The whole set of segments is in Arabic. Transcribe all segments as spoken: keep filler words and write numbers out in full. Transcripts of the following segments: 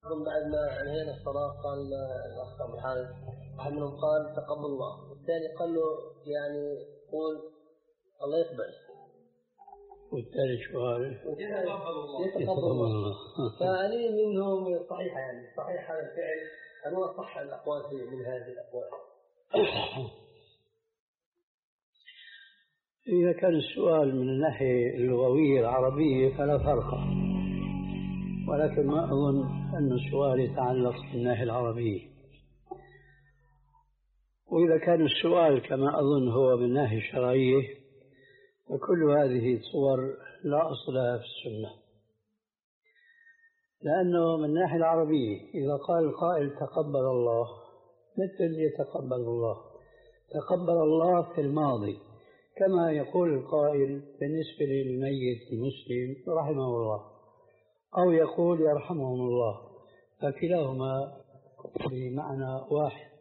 بعد ما انهينا الصلاة قال الأخ أبو الحارث واحد منهم قال تقبل الله، والثاني قال له يعني قول الله يقبل، والثالث سؤال يتقبل الله. فأني منهم صحيحة يعني صحيح هذا الفعل، هل هو صح الأقوال من هذه الأقوال؟ إذا كان السؤال من الناحية اللغوية العربية فلا فرق، ولكن ما أظن أن السؤال يتعلق بالناحية العربية. وإذا كان السؤال كما أظن هو من الناحية الشرعية فكل هذه الصور لا أصل لها في السنة، لأنه من الناحية العربية إذا قال القائل تقبل الله مثل يتقبل الله، تقبل الله في الماضي كما يقول القائل بالنسبة للميت المسلم رحمه الله، أو يقول يرحمهم الله، فكلاهما بمعنى واحد.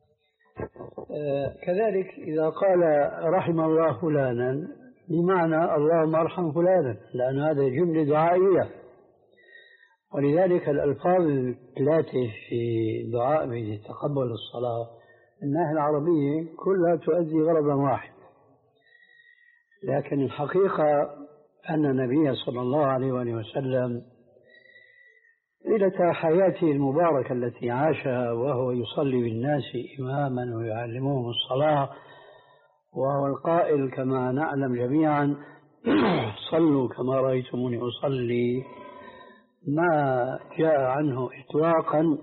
آه كذلك إذا قال رحم الله فلانا بمعنى اللهم ارحم فلانا، لأن هذا جملة دعائية، ولذلك الألفاظ الثلاثة في دعاء تقبل الصلاة من الناحية العربية كلها تؤدي غرضا واحد. لكن الحقيقة أن النبي صلى الله عليه وآله وسلم ليلة حياته المباركة التي عاشها وهو يصلي بالناس إماما ويعلمهم الصلاة، وهو القائل كما نعلم جميعا صلوا كما رأيتموني أصلي، ما جاء عنه إطلاقا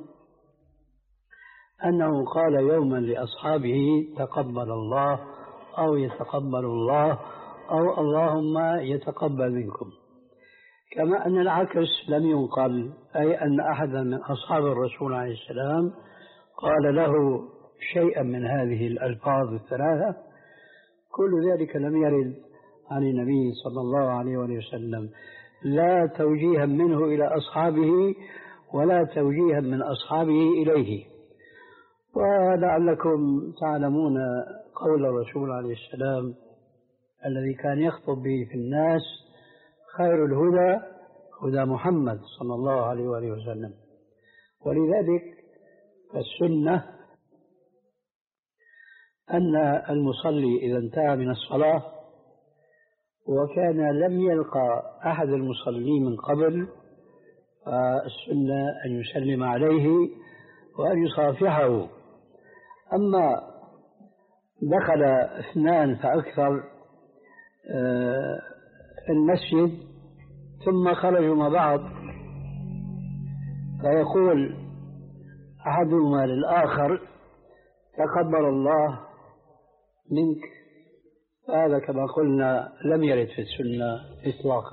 أنه قال يوما لأصحابه تقبل الله أو يتقبل الله أو اللهم يتقبل منكم، كما أن العكس لم ينقل، أي أن أحدا من أصحاب الرسول عليه السلام قال له شيئا من هذه الألفاظ الثلاثة. كل ذلك لم يرد عن النبي صلى الله عليه وسلم، لا توجيها منه إلى أصحابه ولا توجيها من أصحابه إليه. ولعلكم تعلمون قول الرسول عليه السلام الذي كان يخطب به في الناس خير الهدى هدى محمد صلى الله عليه وآله وسلم. ولذلك السنة أن المصلي إذا انتهى من الصلاة وكان لم يلقى أحد المصلين من قبل فالسنة أن يسلم عليه وأن يصافحه. أما دخل اثنان فأكثر المسجد ثم خرجوا مع بعض فيقول أحدهما للآخر تقبل الله منك، هذا كما قلنا لم يرد في السنة إطلاقا.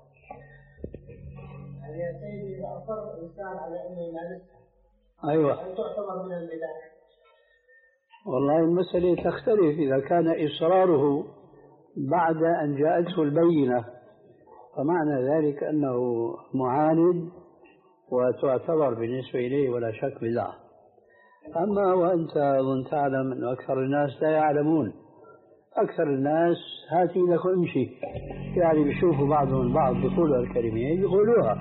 يعني يا سيدي إذا أصر الإنسان على أنه يمارسها أيوة هل تعتبر من البدع؟ والله المسألة تختلف. إذا كان إصراره بعد أن جاءته البينة فمعنى ذلك أنه معاند وتعتبر بالنسبة إليه ولا شك بدعة. أما وأنت أظن تعلم أن أكثر الناس لا يعلمون، أكثر الناس هاتي لك امشي، يعني بيشوفوا بعضهم البعض بيقولوا الكلمات يقولوها،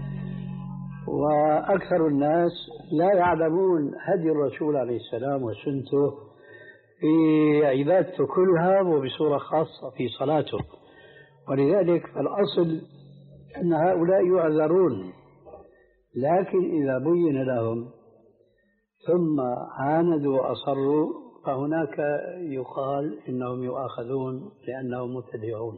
وأكثر الناس لا يعلمون هدي الرسول عليه السلام وسنته في عبادته كلها وبصورة خاصة في صلاته. ولذلك الأصل أن هؤلاء يعذرون، لكن إذا بين لهم ثم عاندوا وأصروا فهناك يقال إنهم يؤاخذون لأنهم مبتدعون.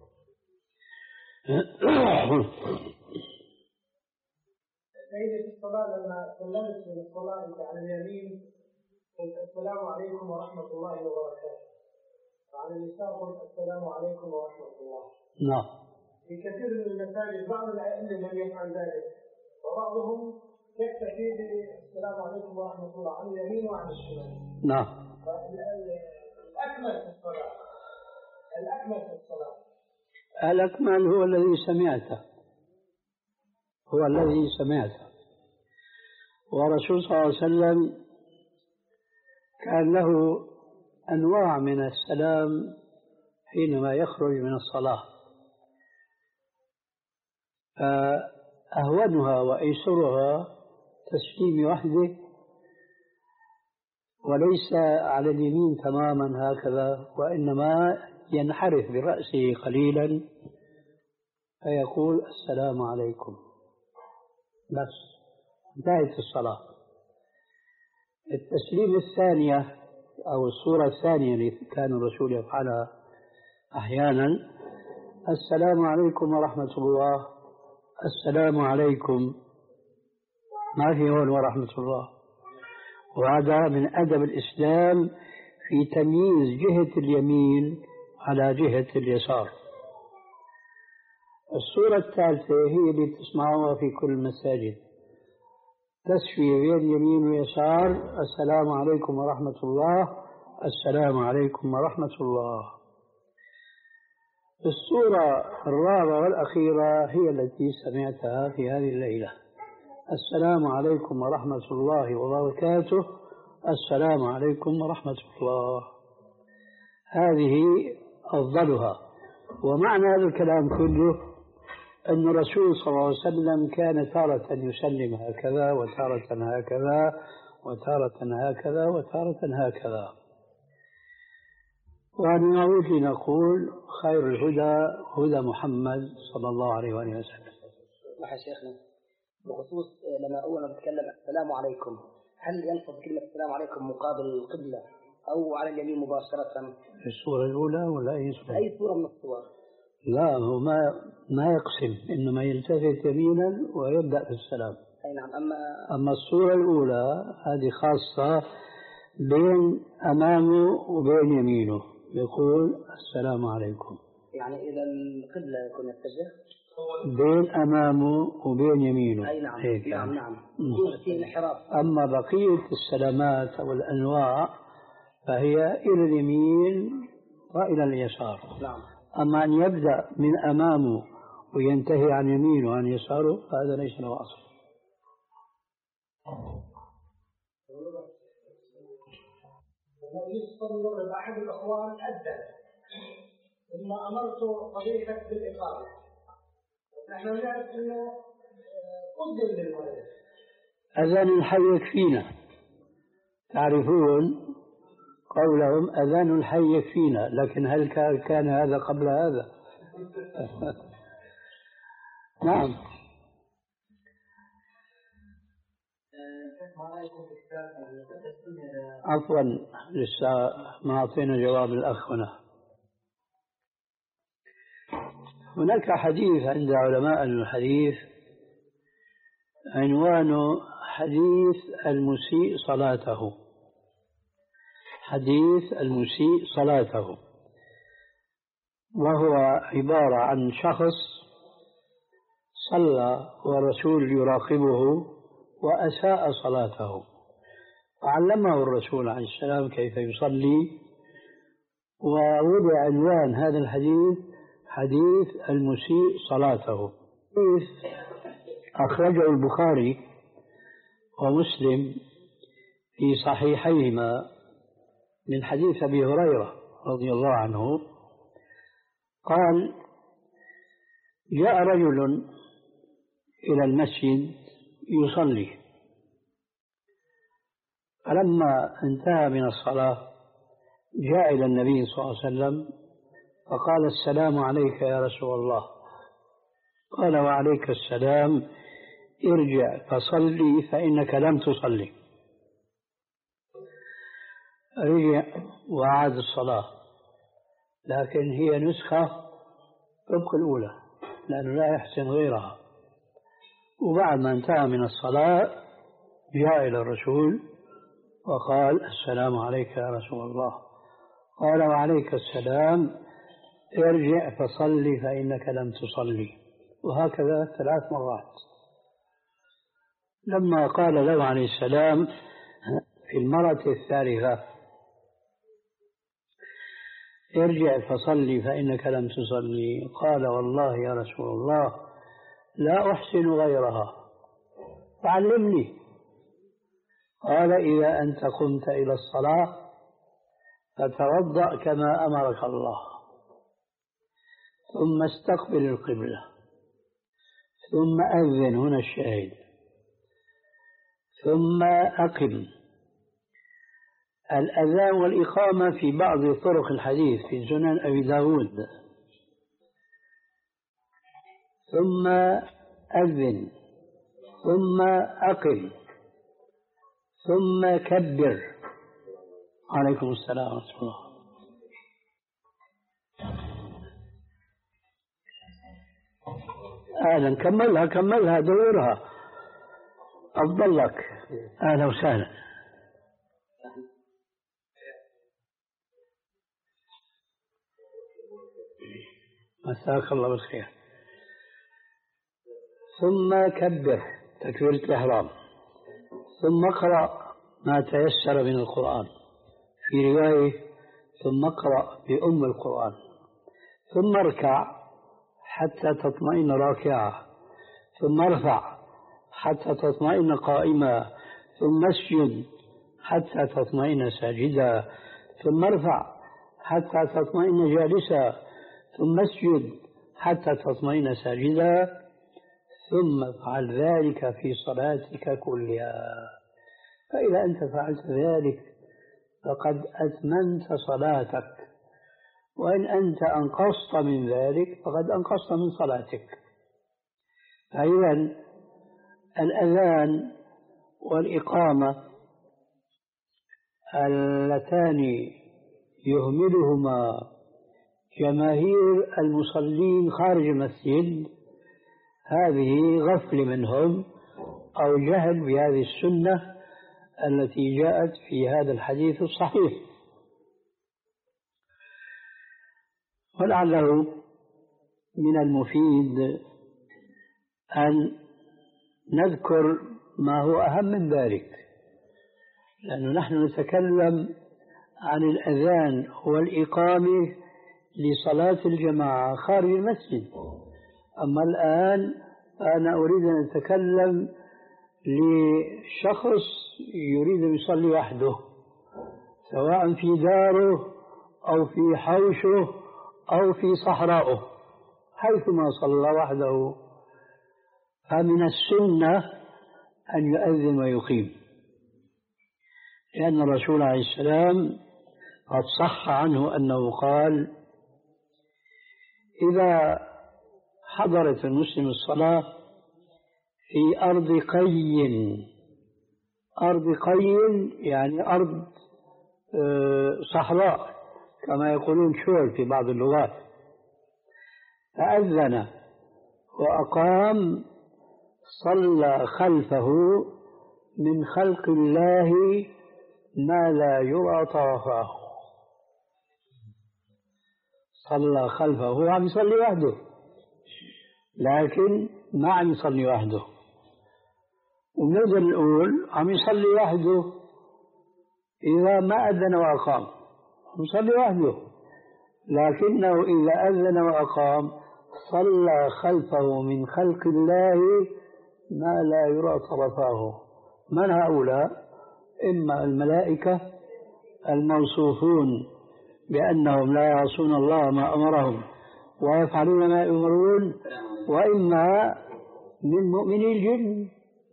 سيدي في الصلاة لما سلمت من الصلاة أنت على اليمين قلت السلام عليكم ورحمة الله وبركاته، وعلى اليسار قلت السلام عليكم ورحمة الله. نعم. في كثير من المساجد بعض الأئمة لم يفعل ذلك، وبعضهم يكتفي بالسلام عليكم ورحمة الله عن اليمين وعن الشمال. نعم. الأكمل في الصلاة الأكمل في الصلاة الأكمل هو الذي سمعته، هو الذي سمعته. ورسول صلى الله عليه وسلم كان له أنواع من السلام حينما يخرج من الصلاة، فأهونها وأيسرها تسليم وحده وليس على اليمين تماما هكذا، وإنما ينحرف برأسه قليلا فيقول السلام عليكم بس، انتهت الصلاة. التسليم الثانية أو الصورة الثانية اللي كان الرسول يفعلها أحيانا: السلام عليكم ورحمة الله، السلام عليكم، ما في هون ورحمة الله. وهذا من أدب الإسلام في تمييز جهة اليمين على جهة اليسار. الصورة الثالثة هي اللي تسمعوها في كل المساجد: تسوية بين اليمين واليسار، السلام عليكم ورحمة الله، السلام عليكم ورحمة الله. الصورة الرابعة والأخيرة هي التي سمعتها في هذه الليلة: السلام عليكم ورحمة الله وبركاته، السلام عليكم ورحمة الله. هذه أفضلها. ومعنى هذا الكلام كله أن الرسول صلى الله عليه وسلم كان تارة يسلم هكذا وتارة هكذا وتارة هكذا وتارة هكذا. ونعود لنقول: خير الهدى هدى محمد صلى الله عليه وآله وسلم. يا شيخنا، بخصوص لما أول نتكلم السلام عليكم، هل ينصب كلمة السلام عليكم مقابل القبلة أو على اليمين مباشرة؟ في الصورة الأولى ولا أي صورة؟ أي صورة من الصور؟ لا، هو ما ما يقسم، إنما يلتفت يمينا ويبدأ بالسلام. أي نعم. أما أما الصورة الأولى هذه خاصة بين أمامه وبين يمينه، يقول السلام عليكم. يعني إذا القبلة يكون يتجه بين أمامه وبين يمينه. أي نعم. هيك نعم يعني. نعم يكون في انحراف. أما بقية السلامات أو الأنواع فهي إلى اليمين وإلى اليسار. نعم. أما أن يبدأ من أمامه وينتهي عن يمينه وعن يساره فهذا ليس له أصل. يصدر أحد الأخوان أذن ثم أمرت طريقك بالإقامة، نحن نعرف أنه أذن للمريض. أذان الحي يكفينا، تعرفون قولهم أذان الحي يكفينا، لكن هل كان هذا قبل هذا؟ نعم. عفوا لسه ما أعطينا جواب الأخ هنا. هناك حديث عند علماء الحديث عنوانه حديث المسيء صلاته. حديث المسيء صلاته، وهو عبارة عن شخص صلى والرسول يراقبه وأساء صلاته، وعلمه الرسول عليه السلام كيف يصلي، ووضع عنوان هذا الحديث حديث المسيء صلاته. حديث أخرجه البخاري ومسلم في صحيحيهما من حديث أبي هريرة رضي الله عنه قال: جاء رجل إلى المسجد يصلي، فلما انتهى من الصلاة جاء إلى النبي صلى الله عليه وسلم فقال: السلام عليك يا رسول الله. قال: وعليك السلام، ارجع فصلي فإنك لم تصلي. رجع وعاد الصلاة، لكن هي نسخة طبق الأولى لأنه لا يحسن غيرها. وبعد ما انتهى من الصلاة جاء إلى الرسول وقال: السلام عليك يا رسول الله. قال: وعليك السلام، ارجع فصلي فإنك لم تصلي. وهكذا ثلاث مرات. لما قال له عليه السلام في المرة الثالثة: ارجع فصلي فإنك لم تصلي، قال: والله يا رسول الله لا أحسن غيرها فعلمني. قال: إذا أنت قمت إلى الصلاة فتوضأ كما أمرك الله، ثم استقبل القبلة، ثم أذن، هنا الشاهد، ثم أقم. الأذان والإقامة في بعض طرق الحديث في سنن أبي داود. ثم أذن، ثم أقم، ثم كبر. عليكم السلام ورحمة الله. أهلا، كملها كملها دورها، أفضل لك. أهلا وسهلا. مساك الله بالخير. ثم كبر تكبيرة الإحرام، ثم اقرأ ما تيسر من القرآن، في رواية ثم اقرأ بأم القرآن، ثم اركع حتى تطمئن راكعا، ثم ارفع حتى تطمئن قائما، ثم اسجد حتى تطمئن ساجدا، ثم ارفع حتى تطمئن جالسا، ثم اسجد حتى تطمئن ساجدا، ثم افعل ذلك في صلاتك كلها. فإذا أنت فعلت ذلك فقد أتممت صلاتك، وإن أنت أنقصت من ذلك فقد أنقصت من صلاتك. فإذا الأذان والإقامة اللتان يهملهما جماهير المصلين خارج المسجد هذه غفل منهم أو جهل بهذه السنة التي جاءت في هذا الحديث الصحيح. ولعله من المفيد أن نذكر ما هو أهم من ذلك، لأنه نحن نتكلم عن الأذان والإقامة لصلاة الجماعة خارج المسجد. أما الآن أنا أريد أن أتكلم لشخص يريد أن يصلي وحده، سواء في داره أو في حوشه أو في صحراءه، حيثما صلى وحده فمن السنة أن يؤذن ويقيم، لأن الرسول عليه السلام قد صح عنه أنه قال: إذا حضرت المسلم الصلاة في أرض قي، أرض قي يعني أرض صحراء كما يقولون شول في بعض اللغات، فأذن وأقام صلى خلفه من خلق الله ما لا يرى طرفاه. صلى خلفه، هو عم يصلي وحده لكن ما عم يصلي وحده، ونقدر نقول عم يصلي وحده إذا ما أذن وأقام، يصلي وحده، لكنه إذا أذن وأقام صلى خلفه من خلق الله ما لا يرى طرفاه. من هؤلاء؟ إما الملائكة الموصوفون بأنهم لا يعصون الله ما أمرهم ويفعلون ما يؤمرون، وإما من مؤمني الجن.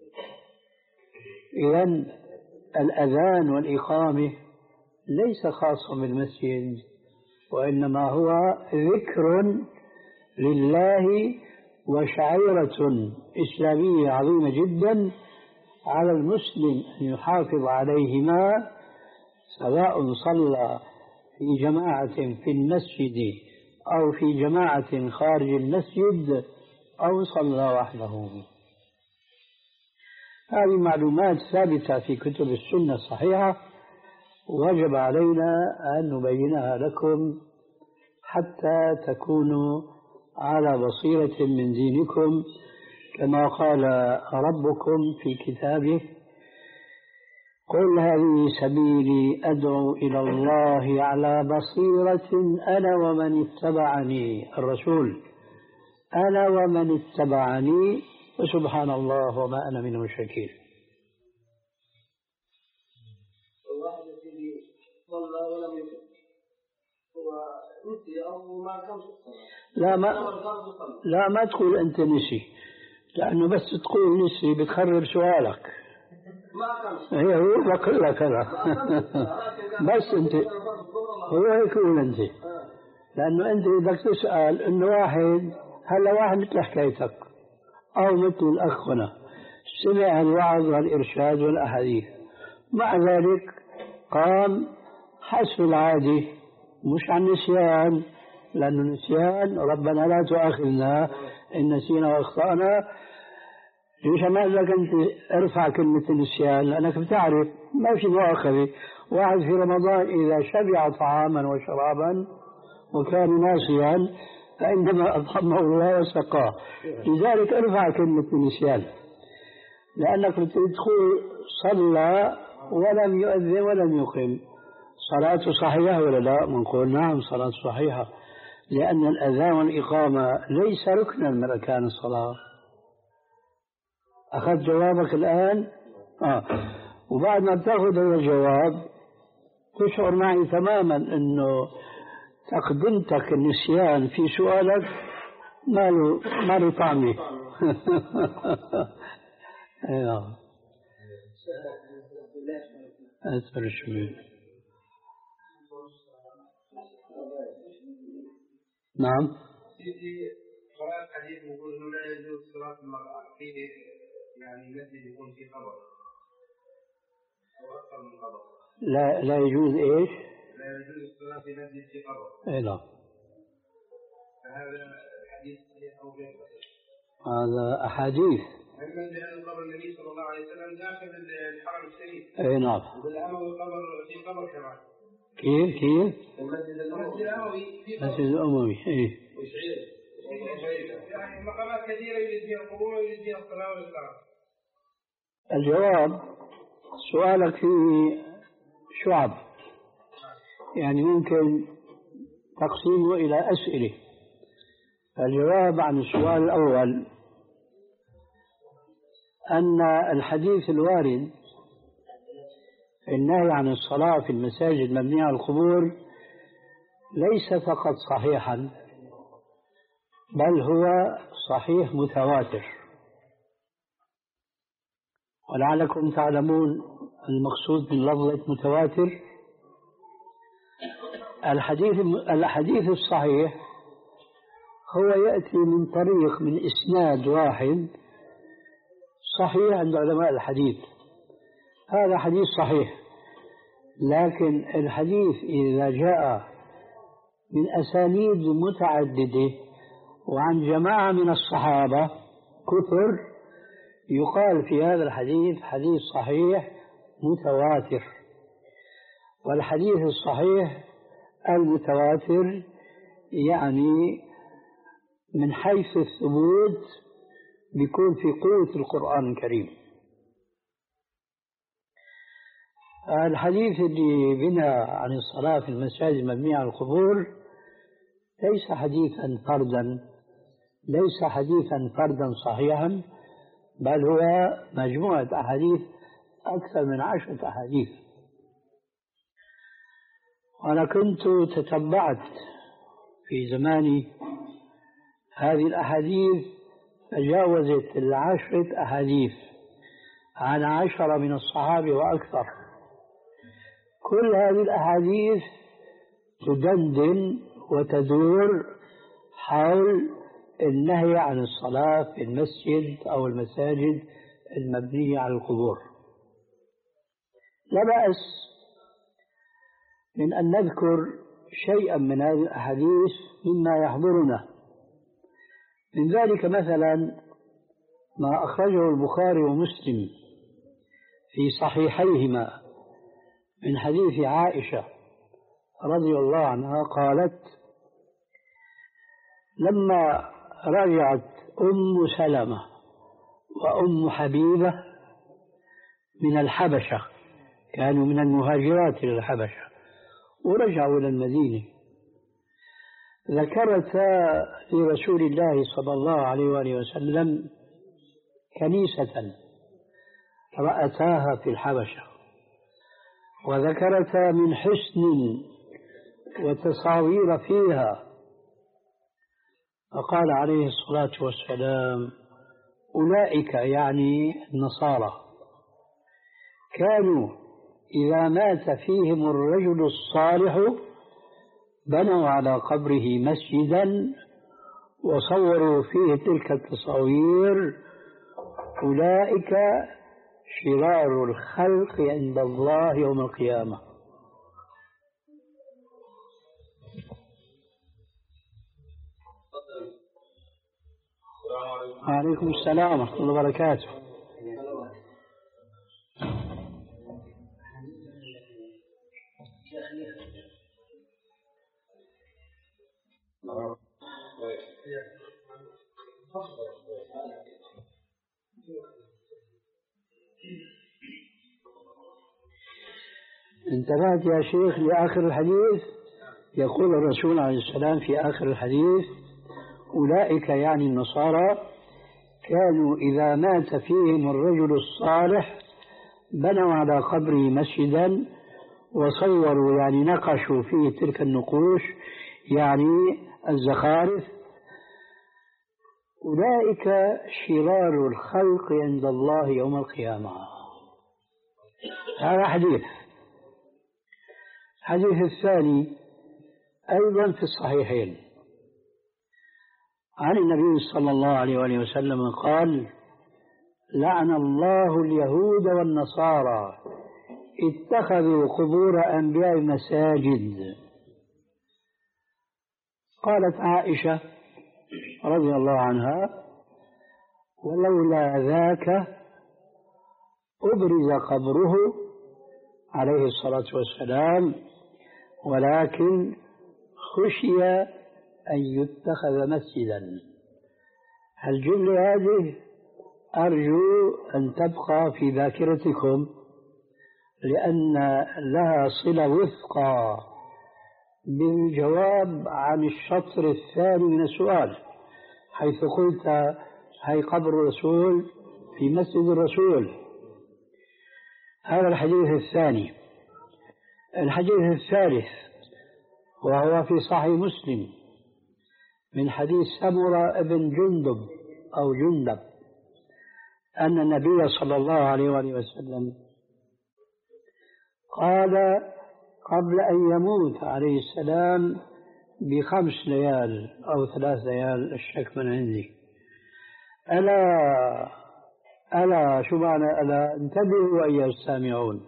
إذن الأذان والإقامة ليس خاصا بالمسجد، وإنما هو ذكر لله وشعيرة إسلامية عظيمة جدا على المسلم أن يحافظ عليهما، سواء صلى في جماعة في المسجد أو في جماعة خارج المسجد أو صلى وحده. هذه معلومات ثابتة في كتب السنة الصحيحة، وجب علينا أن نبينها لكم حتى تكونوا على بصيرة من دينكم، كما قال ربكم في كتابه: قل هذه سبيلي أدعو إلى الله على بصيرة أنا ومن اتبعني. الرسول: أنا ومن اتبعني، وسبحان الله وما أنا من المشركين. الواحد الذي صلى ولم يصلي هو نسي أو ما كان لا ما لا ما تقول أنت نسي، لأنه بس تقول نسي بتخرب سؤالك. هي هو بقول لك أنا بس أنت هو هيك يقول أنت، لأنه أنت بدك تسأل إنه واحد هلا واحد مثل حكايتك أو مثل الأخ هنا سمع الوعظ والإرشاد والأحاديث، مع ذلك قام حسب العادي مش عن نسيان، لأنه النسيان ربنا لا تؤاخذنا إن نسينا وأخطأنا. ليش ما لك أنت ارفع كلمة النسيان، لأنك بتعرف ما في مؤاخذة. واحد في رمضان إذا شبع طعاما وشرابا وكان ناسيا فإنما أطعمه الله وسقاه. لذلك ارفع كلمة النسيان، لأنك بتدخل صلى ولم يؤذن ولم يقم، صلاته صحيحة ولا لا؟ بنقول نعم صلاة صحيحة، لأن الأذان والإقامة ليس ركنا من أركان الصلاة. أخذت جوابك الآن؟ آه. وبعد ما تأخذ هذا الجواب تشعر معي تماما أنه تقدمتك النسيان في سؤالك ما له ما له طعمه. ايوه أسفل الشمال. نعم. في قراءة حديث يقول إنه لا يجوز صلاة المرأة فيه، يعني مسجد يكون فيه خبر أو أكثر من خبر. لا لا يجوز إيش؟ لا يجوز الصلاة في مسجد فيه خبر. إيه لا. فهذا الحديث أو غير هذا أحاديث. علما بأن قبر النبي صلى الله عليه وسلم داخل الحرم الشريف. إيه نعم. والأموي قبر في قبر كمان. كيف كيف؟ المسجد الأموي. المسجد الأموي إيه. وشعير. يعني مقامات كثيرة يوجد فيها القبور ويوجد فيها الصلاة والإسلام. الجواب سؤالك فيه شعب، يعني ممكن تقسيمه إلى أسئلة. الجواب عن السؤال الأول أن الحديث الوارد النهي عن الصلاة في المساجد المبنية على القبور ليس فقط صحيحا، بل هو صحيح متواتر. ولعلكم تعلمون المقصود من لفظة متواتر. الحديث الحديث الصحيح هو يأتي من طريق من إسناد واحد صحيح عند علماء الحديث، هذا حديث صحيح. لكن الحديث إذا جاء من أسانيد متعددة وعن جماعة من الصحابة كثر يقال في هذا الحديث حديث صحيح متواتر. والحديث الصحيح المتواتر يعني من حيث الثبوت بيكون في قوة القرآن الكريم. الحديث اللي بنى عن الصلاة في المساجد المبنية على القبور ليس حديثا فردا، ليس حديثا فردا صحيحا، بل هو مجموعة أحاديث أكثر من عشرة أحاديث. وأنا كنت تتبعت في زماني هذه الأحاديث تجاوزت العشرة أحاديث عن عشرة من الصحابة وأكثر. كل هذه الأحاديث تدندن وتدور حول النهي عن الصلاة في المسجد أو المساجد المبنية على القبور. لا بأس من أن نذكر شيئا من هذه الأحاديث مما يحضرنا. من ذلك مثلا ما أخرجه البخاري ومسلم في صحيحيهما من حديث عائشة رضي الله عنها قالت: لما رجعت أم سلمة وأم حبيبة من الحبشة، كانوا من المهاجرات إلى الحبشة ورجعوا إلى المدينة، ذكرتا لرسول الله صلى الله عليه وآله وسلم كنيسة رأتاها في الحبشة، وذكرتا من حسن وتصاوير فيها، فقال عليه الصلاة والسلام: أولئك يعني النصارى كانوا إذا مات فيهم الرجل الصالح بنوا على قبره مسجدا وصوروا فيه تلك التصاوير. أولئك شرار الخلق عند الله يوم القيامة. عليكم السلام ورحمة الله وبركاته. انتبهت يا شيخ لآخر الحديث؟ يقول الرسول عليه السلام في آخر الحديث: أولئك يعني النصارى كانوا إذا مات فيهم الرجل الصالح بنوا على قبره مسجدا وصوروا يعني نقشوا فيه تلك النقوش يعني الزخارف. أولئك شرار الخلق عند الله يوم القيامة. هذا حديث. الحديث الثاني أيضا في الصحيحين عن النبي صلى الله عليه وآله وسلم قال: لعن الله اليهود والنصارى اتخذوا قبور أنبياء مساجد. قالت عائشة رضي الله عنها: ولولا ذاك أبرز قبره عليه الصلاة والسلام، ولكن خشي أن يتخذ مسجدا. الجملة هذه أرجو أن تبقى في ذاكرتكم، لأن لها صلة وثقى بالجواب عن الشطر الثاني من السؤال، حيث قلت: هي قبر الرسول في مسجد الرسول. هذا الحديث الثاني. الحديث الثالث وهو في صحيح مسلم من حديث سمرة بن جندب أو جندب أن النبي صلى الله عليه وآله وسلم قال قبل أن يموت عليه السلام بخمس ليال أو ثلاث ليال، الشك من عندي: ألا ألا شو معنى ألا؟ انتبهوا أيها السامعون.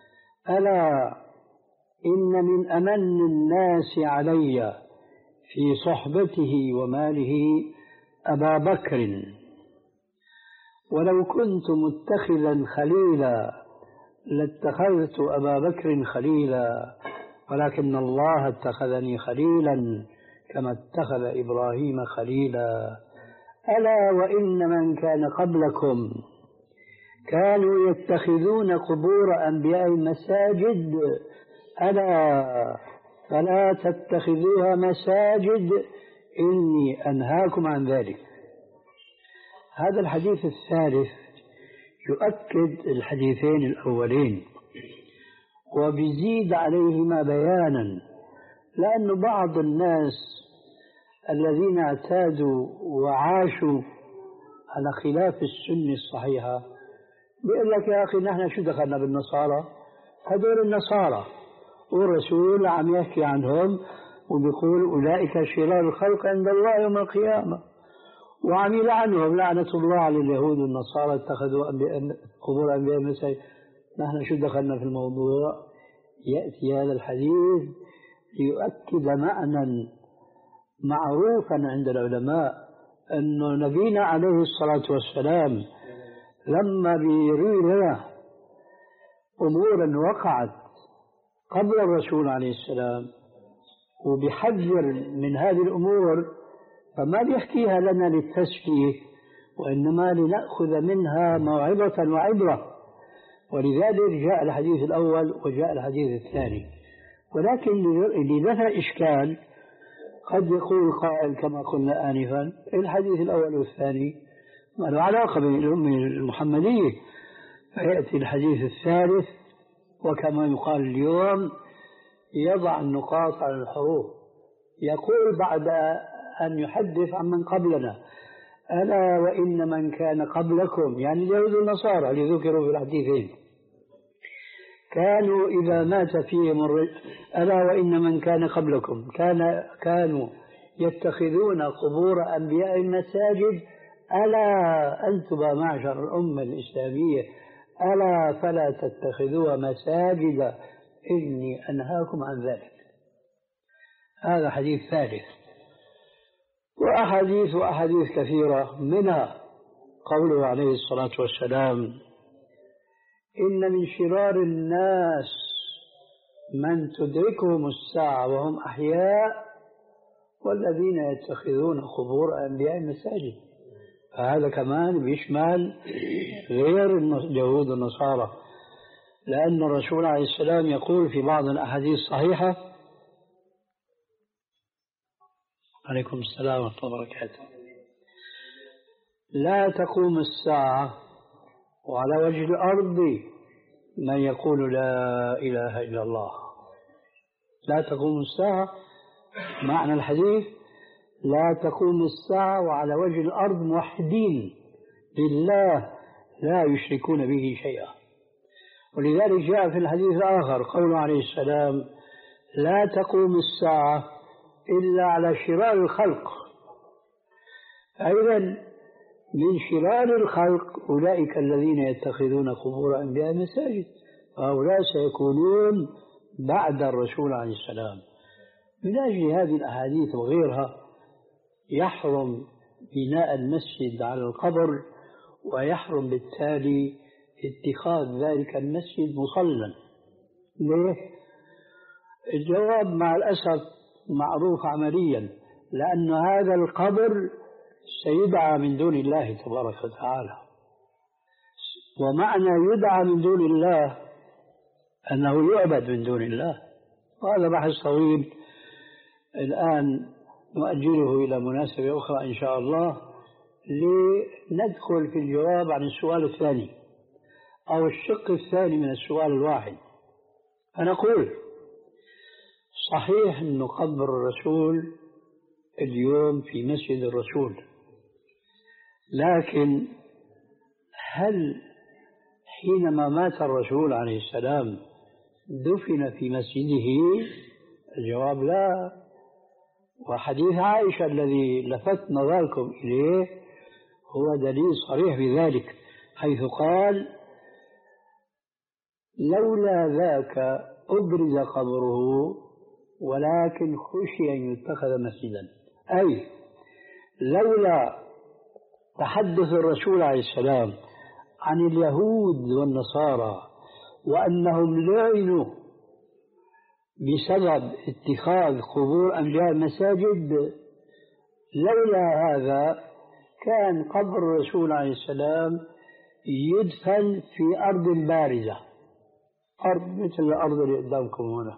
ألا إن من أمن الناس علي في صحبته وماله أبا بكر، ولو كنت متخذا خليلا لاتخذت أبا بكر خليلا، ولكن الله اتخذني خليلا كما اتخذ إبراهيم خليلا. ألا وإن من كان قبلكم كانوا يتخذون قبور أنبياء مساجد، ألا فلا تتخذوها مساجد إني أنهاكم عن ذلك. هذا الحديث الثالث يؤكد الحديثين الأولين وبيزيد عليهما بيانا، لأن بعض الناس الذين اعتادوا وعاشوا على خلاف السنة الصحيحة بيقول لك: يا أخي نحن شو دخلنا بالنصارى؟ هذول النصارى، والرسول عم يحكي عنهم وبيقول: أولئك شرار الخلق عند الله يوم القيامة، وعم يلعنهم لعنة الله على اليهود والنصارى اتخذوا قبور أنبياء مساجد. نحن شو دخلنا في الموضوع؟ يأتي هذا الحديث ليؤكد معنى معروفا عند العلماء، أن نبينا عليه الصلاة والسلام لما بيروي لنا أمورا وقعت قبل الرسول عليه السلام وبيحذر من هذه الأمور، فما بيحكيها لنا للتسفيه، وإنما لنأخذ منها موعظة وعبرة. ولذلك جاء الحديث الأول وجاء الحديث الثاني. ولكن لدفع إشكال قد يقول قائل كما قلنا آنفا: الحديث الأول والثاني ما له علاقة بالأمة المحمدية، فيأتي الحديث الثالث وكما يقال اليوم يضع النقاط على الحروف، يقول بعد أن يحدث عن من قبلنا: ألا وإن من كان قبلكم، يعني اليهود والنصارى اللي ذكروا في الحديثين، كانوا إذا مات فيهم الرجل ألا وإن من كان قبلكم كان كانوا يتخذون قبور أنبياء المساجد ألا أنتم معشر الأمة الإسلامية ألا فلا تتخذوها مساجد إني أنهاكم عن ذلك. هذا حديث ثالث. وأحاديث وأحاديث كثيرة منها قوله عليه الصلاة والسلام إن من شرار الناس من تدركهم الساعة وهم أحياء والذين يتخذون قبور أنبياء المساجد. فهذا كمان بيشمل غير اليهود والنصارى، لأن الرسول عليه السلام يقول في بعض الأحاديث الصحيحة عليكم السلام ورحمة الله وبركاته لا تقوم الساعة وعلى وجه الأرض من يقول لا إله إلا الله. لا تقوم الساعة معنى الحديث لا تقوم الساعة وعلى وجه الأرض موحدين لله لا يشركون به شيئا. ولذلك جاء في الحديث الآخر قوله عليه السلام لا تقوم الساعة إلا على شرار الخلق. أيضا من شرار الخلق أولئك الذين يتخذون قبور أنبياء مساجد، فهؤلاء سيكونون بعد الرسول عليه السلام. من أجل هذه الأحاديث وغيرها يحرم بناء المسجد على القبر، ويحرم بالتالي اتخاذ ذلك المسجد مصلى. ليه؟ الجواب مع الأسف معروف عمليا، لأن هذا القبر سيدعى من دون الله تبارك وتعالى. ومعنى يدعى من دون الله أنه يعبد من دون الله، وهذا بحث طويل الآن نؤجله إلى مناسبة أخرى إن شاء الله، لندخل في الجواب عن السؤال الثاني أو الشق الثاني من السؤال الواحد. فنقول صحيح أن قبر الرسول اليوم في مسجد الرسول، لكن هل حينما مات الرسول عليه السلام دفن في مسجده؟ الجواب لا. وحديث عائشة الذي لفت نظركم إليه هو دليل صريح بذلك، حيث قال لولا ذاك أبرز قبره ولكن خشي أن يتخذ مسجدا. أي لولا تحدث الرسول عليه السلام عن اليهود والنصارى وأنهم لعنوا بسبب اتخاذ قبور أنبياء المساجد، لولا هذا كان قبر الرسول عليه السلام يدفن في أرض بارزة، أرض مثل الأرض اللي قدامكم هنا،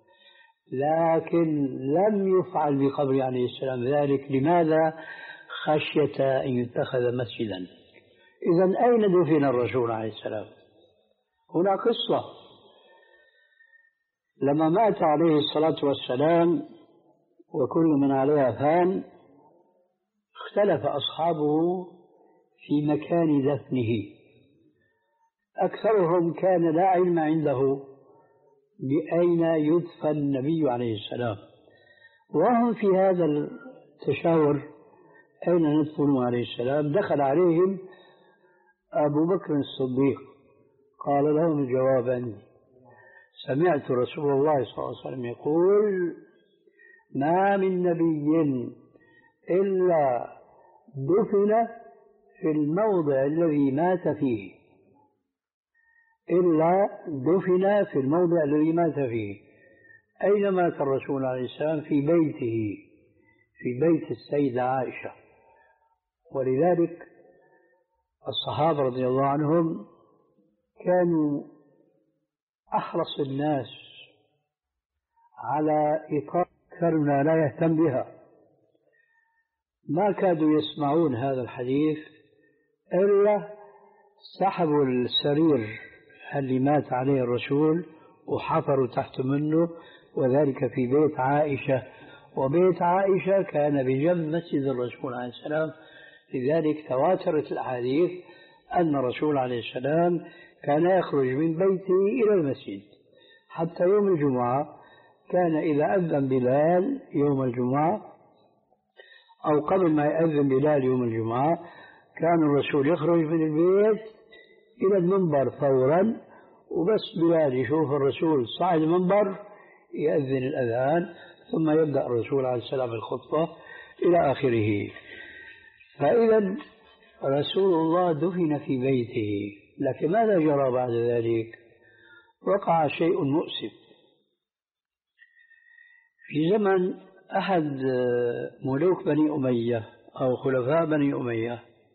لكن لم يفعل بقبر عليه السلام ذلك. لماذا؟ خشية أن يتخذ مسجدا. إذن أين دفن الرسول عليه السلام؟ هنا قصة. لما مات عليه الصلاة والسلام وكل من عليها فان، اختلف أصحابه في مكان دفنه. أكثرهم كان لا علم عنده بأين يدفن النبي عليه السلام، وهم في هذا التشاور أين ندفن عليه السلام. دخل عليهم أبو بكر الصديق قال لهم الجواب عندي، سمعت رسول الله صلى الله عليه وسلم يقول ما من نبي إلا دفن في الموضع الذي مات فيه، إلا دفن في الموضع الذي مات فيه. أين مات الرسول عليه السلام؟ في بيته، في بيت السيدة عائشة. ولذلك الصحابة رضي الله عنهم كانوا أحرص الناس على إيقاظ أكثرنا لا يهتم بها. ما كادوا يسمعون هذا الحديث إلا سحبوا السرير اللي مات عليه الرسول وحفروا تحت منه، وذلك في بيت عائشة، وبيت عائشة كان بجنب مسجد الرسول عليه السلام. لذلك تواترت الأحاديث أن الرسول عليه السلام كان يخرج من بيته إلى المسجد حتى يوم الجمعة. كان إذا أذن بلال يوم الجمعة أو قبل ما يأذن بلال يوم الجمعة كان الرسول يخرج من البيت إلى المنبر فورا، وبس بلال يشوف الرسول صعد المنبر يأذن الأذان، ثم يبدأ الرسول عليه السلام الخطبة إلى آخره. فإذا رسول الله دفن في بيته، لكن ماذا جرى بعد ذلك؟ وقع شيء مؤسف. في زمن أحد ملوك بني أمية أو خلفاء بني أمية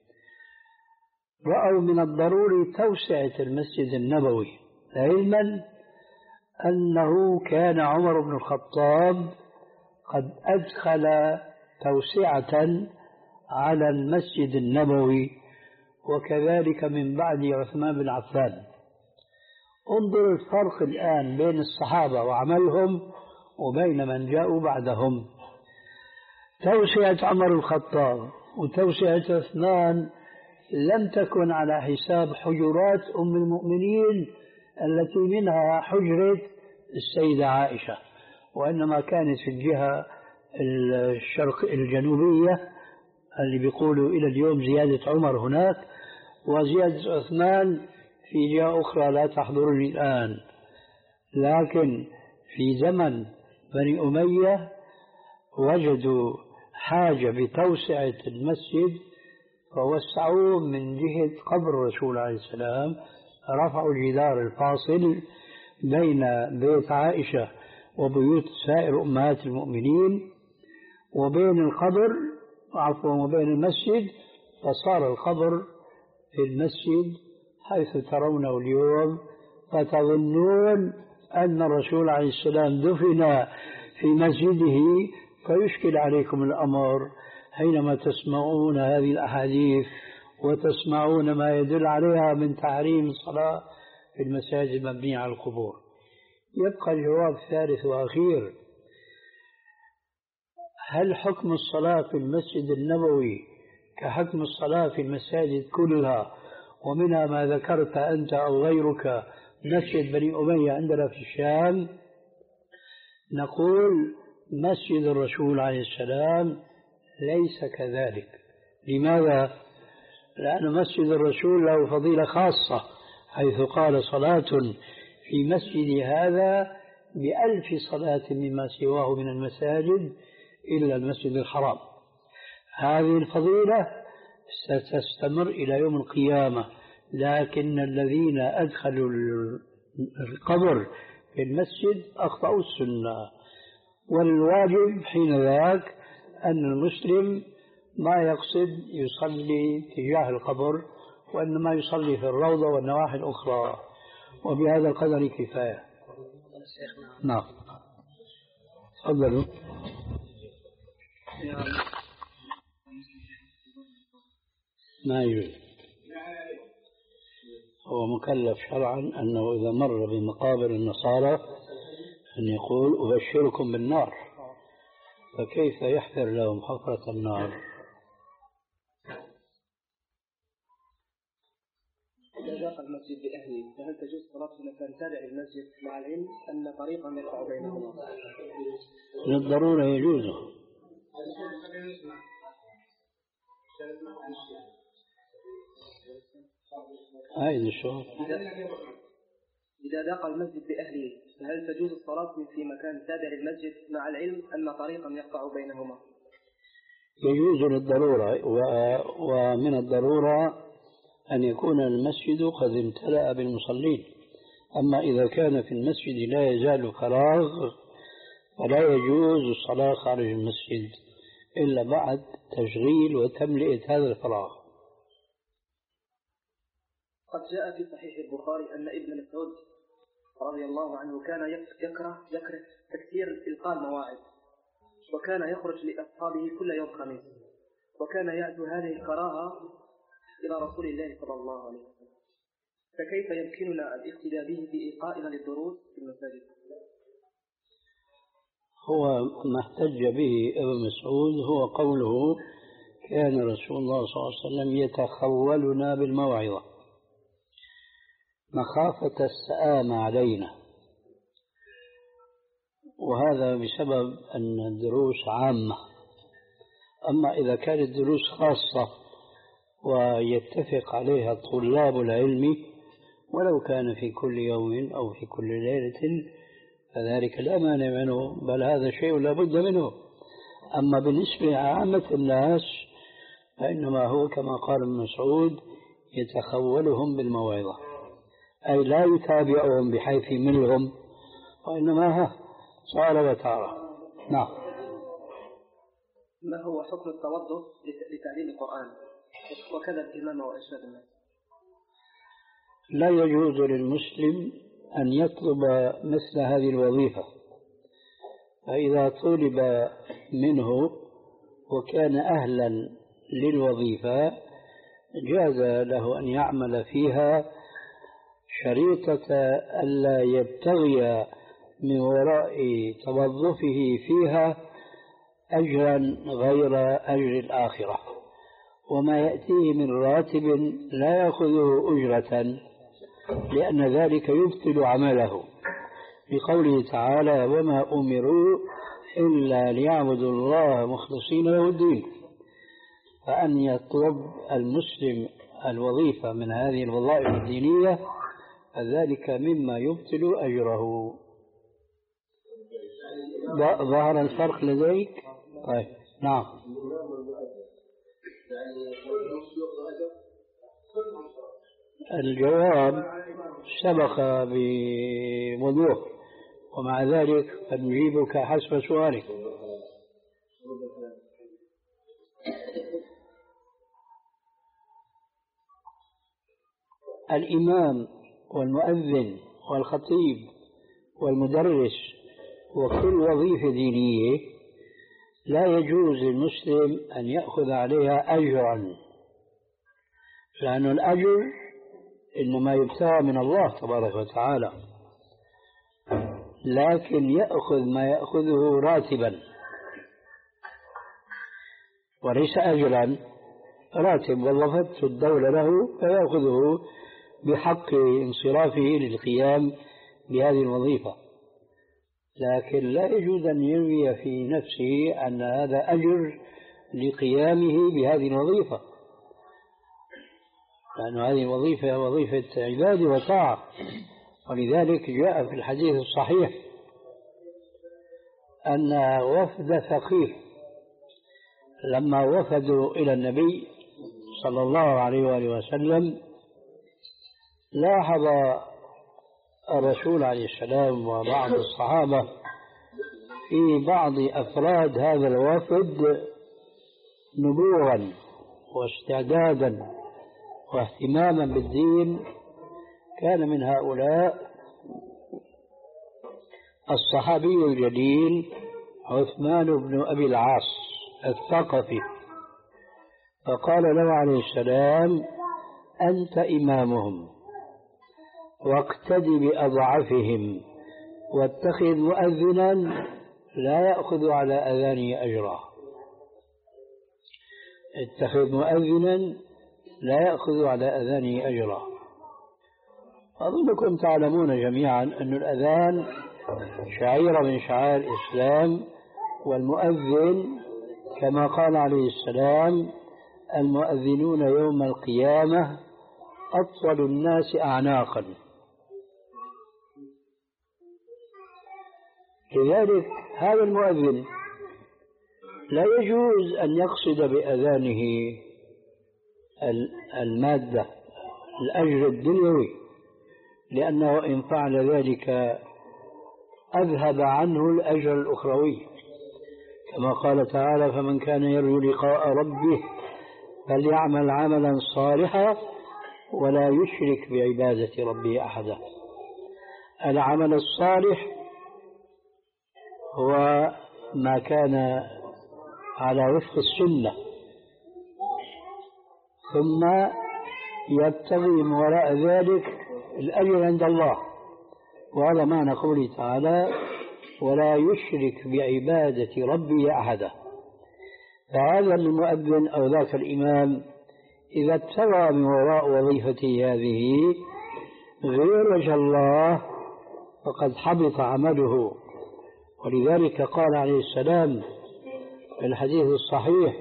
رأوا من الضروري توسعة المسجد النبوي، علما أنه كان عمر بن الخطاب قد أدخل توسعة على المسجد النبوي، وكذلك من بعد عثمان بن عفان. انظر الفرق الآن بين الصحابة وعملهم وبين من جاءوا بعدهم. توسعة عمر الخطاب وتوسعة عثمان لم تكن على حساب حجرات أم المؤمنين التي منها حجرة السيدة عائشة، وإنما كانت في الجهة الشرق الجنوبية اللي بيقولوا إلى اليوم زيادة عمر هناك، وزيادة عثمان في جهة أخرى لا تحضرني الآن. لكن في زمن بني أمية وجدوا حاجة بتوسعة المسجد فوسعوه من جهة قبر الرسول عليه السلام، رفعوا الجدار الفاصل بين بيت عائشة وبيوت سائر أمهات المؤمنين وبين القبر عفوا وبين المسجد، فصار القبر في المسجد حيث ترونه اليوم، فتظنون أن الرسول عليه السلام دفن في مسجده، فيشكل عليكم الأمر حينما تسمعون هذه الأحاديث وتسمعون ما يدل عليها من تحريم الصلاة في المساجد المبنية على القبور. يبقى الجواب الثالث وأخير: هل حكم الصلاة في المسجد النبوي كحكم الصلاة في المساجد كلها، ومنها ما ذكرت أنت أو غيرك مسجد بني أمية عندنا في الشام؟ نقول مسجد الرسول عليه السلام ليس كذلك. لماذا؟ لأن مسجد الرسول له فضيلة خاصة، حيث قال: صلاة في مسجد هذا بألف صلاة مما سواه من المساجد إلا المسجد الحرام. هذه الفضيلة ستستمر إلى يوم القيامة، لكن الذين أدخلوا القبر في المسجد أخطأوا السنة. والواجب حين ذاك أن المسلم ما يقصد يصلي تجاه القبر، وإنما يصلي في الروضة والنواحي الأخرى. وبهذا القدر كفاية. نعم، تفضلوا. ما يجوز. هو مكلف شرعا أنه إذا مر بمقابر النصارى أن يقول: أبشركم بالنار، فكيف يحفر لهم حفرة النار؟ إذا ضاق المسجد بأهله فهل تجوز صلاة في مكان تابع للمسجد مع العلم أن طريقا يقع بينهما؟ للضرورة يجوز. هاي الشغل. إذا ضاق المسجد بأهله فهل تجوز الصلاة في مكان تابع للمسجد مع العلم أن طريقا يقع بينهما؟ يجوز للضرورة، ومن الضرورة أن يكون المسجد قد امتلأ بالمصلين. أما إذا كان في المسجد لا يزال فراغ فلا يجوز الصلاة خارج المسجد إلا بعد تشغيل وتملئة هذا الفراغ. قد جاء في صحيح البخاري أن ابن مسعود رضي الله عنه كان يكره يكره تكثير إلقاء المواعظ، وكان يخرج لأصحابه كل يوم خميس، وكان يأتي هذه الكراهة إلى رسول الله صلى الله عليه وسلم، فكيف يمكننا الاقتداء به في إلقائنا للدروس في المساجد؟ هو ما احتج به ابن مسعود هو قوله: كان رسول الله صلى الله عليه وسلم يتخولنا بالموعظة. مخافة السآمة علينا، وهذا بسبب أن الدروس عامة. أما إذا كانت دروس خاصة ويتفق عليها طلاب العلم ولو كان في كل يوم أو في كل ليلة فذلك لا مانع منه، بل هذا شيء لا بد منه. أما بالنسبة لعامة الناس فإنما هو كما قال ابن مسعود يتخولهم بالموعظة، أي لا يتابعهم بحيث يملهم، وإنما ها صار وتارة. نعم. ما هو حكم التوضؤ لتعليم القرآن وكذا الإمامة وإرشاد الناس؟ لا يجوز للمسلم أن يطلب مثل هذه الوظيفة، فإذا طلب منه وكان أهلا للوظيفة جاز له أن يعمل فيها شريطة ألا يبتغي من وراء توظفه فيها أجرا غير أجر الآخرة، وما يأتيه من راتب لا يأخذه أجرة، لأن ذلك يبطل عمله، لقوله تعالى وما أمروا إلا ليعبدوا الله مخلصين له الدين. فأن يطلب المسلم الوظيفة من هذه الوظائف الدينية ذلك مما يبطل أجره. ظهر الفرق لديك؟ طيب. نعم. الجواب سبق بوضوح، ومع ذلك نجيبك حسب سؤالك. الإمام والمؤذن والخطيب والمدرس وكل وظيفة دينية لا يجوز للمسلم أن يأخذ عليها أجرا، لأن الأجر إنما يبتغى من الله تبارك وتعالى، لكن يأخذ ما يأخذه راتبا وليس أجرا. راتب وظفته الدولة له فيأخذه بحق انصرافه للقيام بهذه الوظيفة، لكن لا يجوز أن يروي في نفسه أن هذا أجر لقيامه بهذه الوظيفة، لأن هذه الوظيفة وظيفة عبادة وطاعة. ولذلك جاء في الحديث الصحيح أن وفد ثقيف لما وفدوا إلى النبي صلى الله عليه وآله وسلم لاحظ الرسول عليه السلام وبعض الصحابة في بعض أفراد هذا الوفد نبوغا واستعدادا واهتماما بالدين. كان من هؤلاء الصحابي الجليل عثمان بن أبي العاص الثقفي، فقال له عليه السلام أنت إمامهم واقتدي بأضعفهم واتخذ مؤذنا لا يأخذ على أذانه أجرا. اتخذ مؤذنا لا يأخذ على أذانه أجرا. أظنكم تعلمون جميعا أن الأذان شعيرة من شعائر الإسلام، والمؤذن كما قال عليه السلام المؤذنون يوم القيامة أطول الناس أعناقا. لذلك هذا المؤذن لا يجوز أن يقصد بأذانه المادة الأجر الدنيوي، لأنه إن فعل ذلك أذهب عنه الأجر الأخروي، كما قال تعالى فمن كان يرجو لقاء ربه فليعمل عملا صالحا ولا يشرك بعبادة ربه أحدا. العمل الصالح هو ما كان على وفق السنة ثم يبتغي من وراء ذلك الأجر عند الله، وهذا معنى قوله تعالى ولا يشرك بعبادة ربه أحدا. فهذا المؤذن أو ذاك الإمام إذا ابتغى من وراء وظيفته هذه غير وجه الله فقد حبط عمله. ولذلك قال عليه السلام في الحديث الصحيح: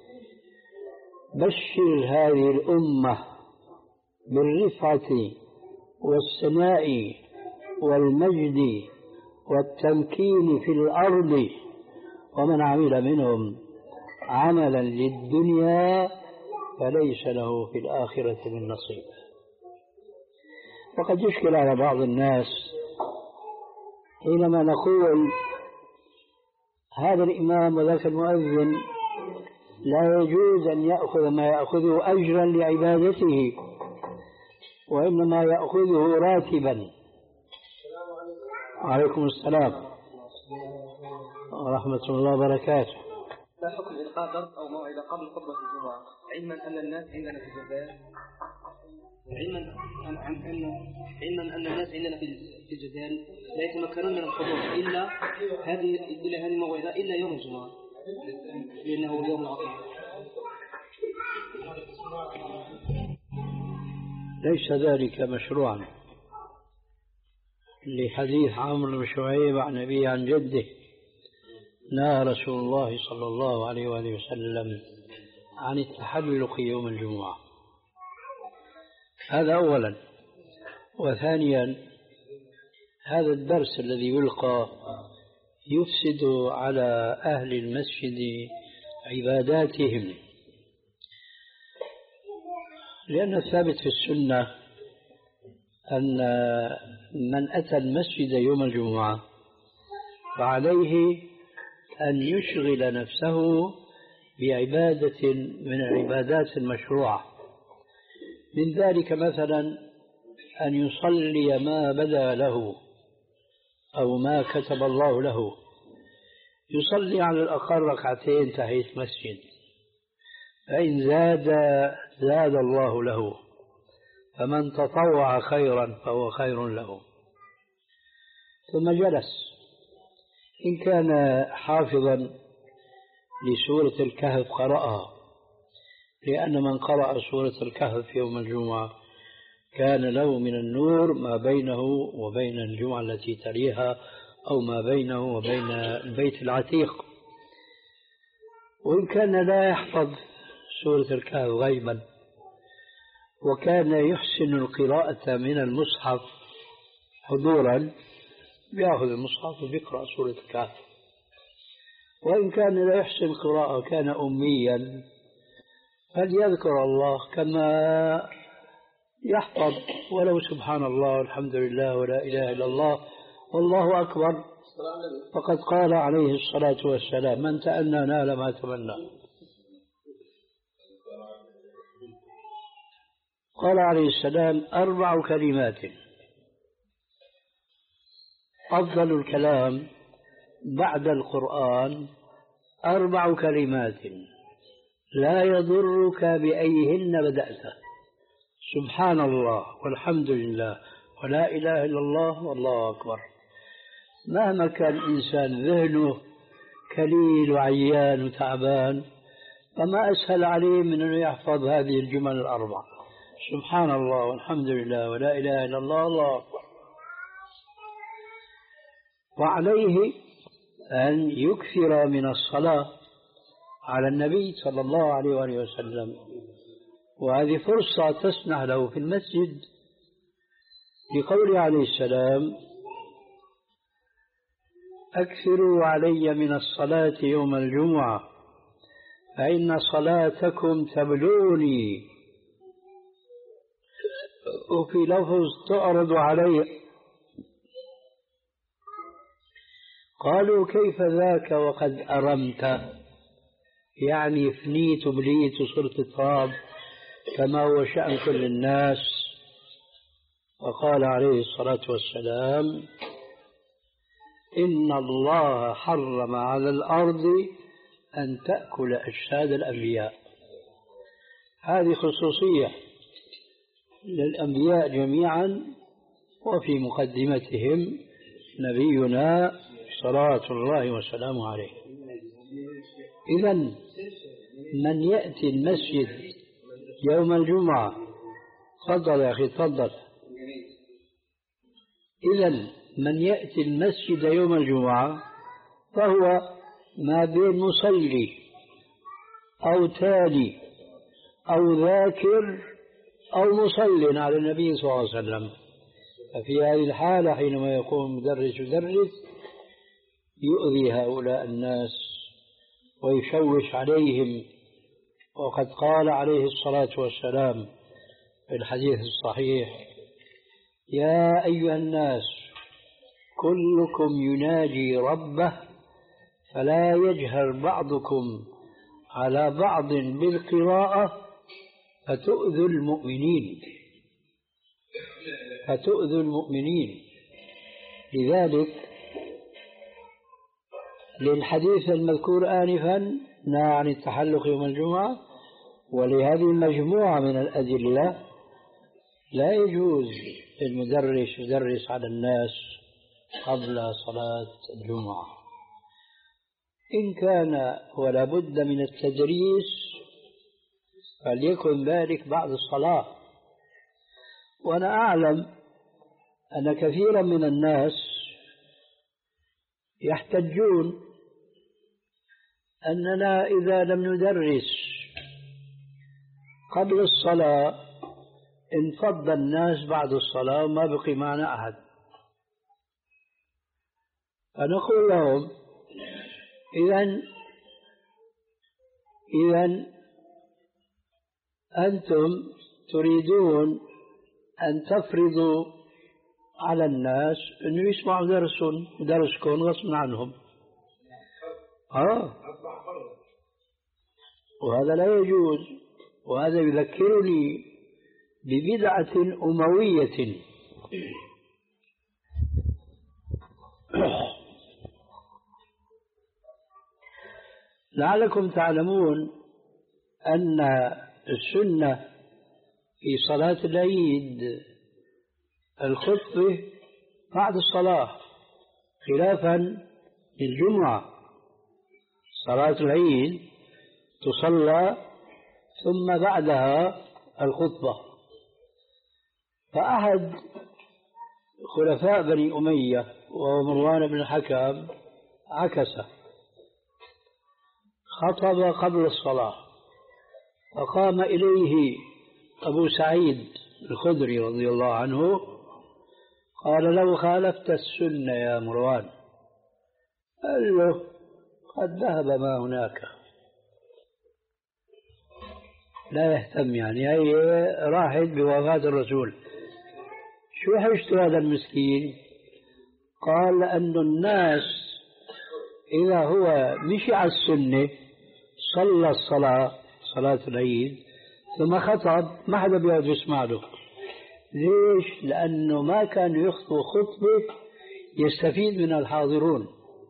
بشر هذه الأمة بالرفعة والسناء والمجد والتمكين في الأرض، ومن عمل منهم عملا للدنيا فليس له في الآخرة من نصيب. وقد يشكل على بعض الناس حينما نقول هذا الإمام وذاك المؤذن لا يجوز أن يأخذ ما يأخذه أجرا لعبادته، وإنما يأخذه راتبا. عليكم السلام ورحمة الله وبركاته. ما حكم إلقاء درس أو موعظة قبل خطبة الجمعة، علما أن الناس عندنا في الجزائر علما أن علما أن الناس عندنا في الجزائر لا يتمكنون من الحضور إلا هذه إلا هذه الموعظة إلا يوم الجمعة لأنه يوم العطلة. ليس ذلك مشروعا، لحديث عمرو بن شعيب عن أبيه عن جده: نهى رسول الله صلى الله عليه وآله وسلم عن التحلق يوم الجمعة. هذا أولا. وثانيا، هذا الدرس الذي يلقى يفسد على أهل المسجد عباداتهم، لأن الثابت في السنة أن من أتى المسجد يوم الجمعة فعليه أن يشغل نفسه بعبادة من العبادات المشروعة، من ذلك مثلا أن يصلي ما بدا له أو ما كتب الله له، يصلي على الأقل ركعتين تحية مسجد، فإن زاد زاد الله له، فمن تطوع خيرا فهو خير له. ثم جلس، إن كان حافظا لسورة الكهف قرأها، لأن من قرأ سورة الكهف يوم الجمعة كان له من النور ما بينه وبين الجمعة التي تليها، أو ما بينه وبين البيت العتيق. وإن كان لا يحفظ سورة الكهف غيبا وكان يحسن القراءة من المصحف حضورا، بيأخذ المصحف وبيقرأ سورة الكهف. وإن كان لا يحسن القراءة كان أميا، فليذكر الله كما يحفظ، ولو سبحان الله والحمد لله ولا إله إلا الله والله أكبر، فقد قال عليه الصلاة والسلام: من تأنى نال ما تمنى. قال عليه السلام: أربع كلمات أفضل الكلام بعد القرآن، أربع كلمات لا يضرك بأيهن بدأت: سبحان الله والحمد لله ولا إله إلا الله والله أكبر. مهما كان الإنسان ذهنه كليل وعيان وتعبان، فما أسهل عليه من أن يحفظ هذه الجمل الأربع: سبحان الله والحمد لله ولا إله إلا الله والله أكبر. وعليه أن يكثر من الصلاة على النبي صلى الله عليه وآله وسلم، وهذه فرصة تسنح له في المسجد، لقوله عليه السلام: أكثروا علي من الصلاة يوم الجمعة فإن صلاتكم تبلغني. وفي لفظ: تعرض علي. قالوا: كيف ذاك وقد أرمت؟ يعني فنيت بليت وصرت تراب كما هو شأن كل الناس. وقال عليه الصلاة والسلام: إن الله حرم على الأرض أن تأكل أجساد الأنبياء. هذه خصوصية للأنبياء جميعا، وفي مقدمتهم نبينا صلاة الله وسلامه عليه. إذن من يأتي المسجد يوم الجمعة، تفضل يا أخي تفضل. إذن من يأتي المسجد يوم الجمعة فهو ما بين مصلي أو تالي أو ذاكر أو مصل على النبي صلى الله عليه وسلم. ففي هذه الحالة حينما يقوم مدرس يدرس يؤذي هؤلاء الناس ويشوش عليهم. وقد قال عليه الصلاة والسلام في الحديث الصحيح: يا أيها الناس كلكم يناجي ربه فلا يجهر بعضكم على بعض بالقراءة فتؤذوا المؤمنين فتؤذوا المؤمنين. لذلك للحديث المذكور آنفا نهى عن التحلق يوم الجمعة، ولهذه المجموعة من الأدلة لا يجوز المدرس يدرس على الناس قبل صلاة الجمعة. إن كان ولا بد من التدريس فليكن ذلك بعد الصلاة. وأنا أعلم أن كثيرا من الناس يحتجون أننا إذا لم ندرس قبل الصلاة انفض الناس بعد الصلاة وما بقي معنا أحد. فنقول لهم: إذن إذن أنتم تريدون أن تفرضوا على الناس أن يسمعوا درسهم درسكم غصبا عنهم. آه وهذا لا يجوز. وهذا يذكرني ببدعة أموية لعلكم تعلمون أن السنة في صلاة العيد الخطبة بعد الصلاة خلافا للجمعة. صلاة العيد تصلى ثم بعدها الخطبة. فأحد خلفاء بني أمية وهو مروان بن الحكم عكسه، خطب قبل الصلاة، فقام إليه أبو سعيد الخدري رضي الله عنه قال: لو خالفت السنة يا مروان. قال له: قد ذهب ما هناك. لا يهتم، يعني هي راحت بوفاة الرسول. شو حجت هذا المسكين؟ قال: لأن الناس إذا هو مشي على السنة صلى الصلاة صلاة العيد ثم خطب ما حدا بيقعد يسمع له. ليش؟ لأنه ما كان يخطب خطبة يستفيد من الحاضرون.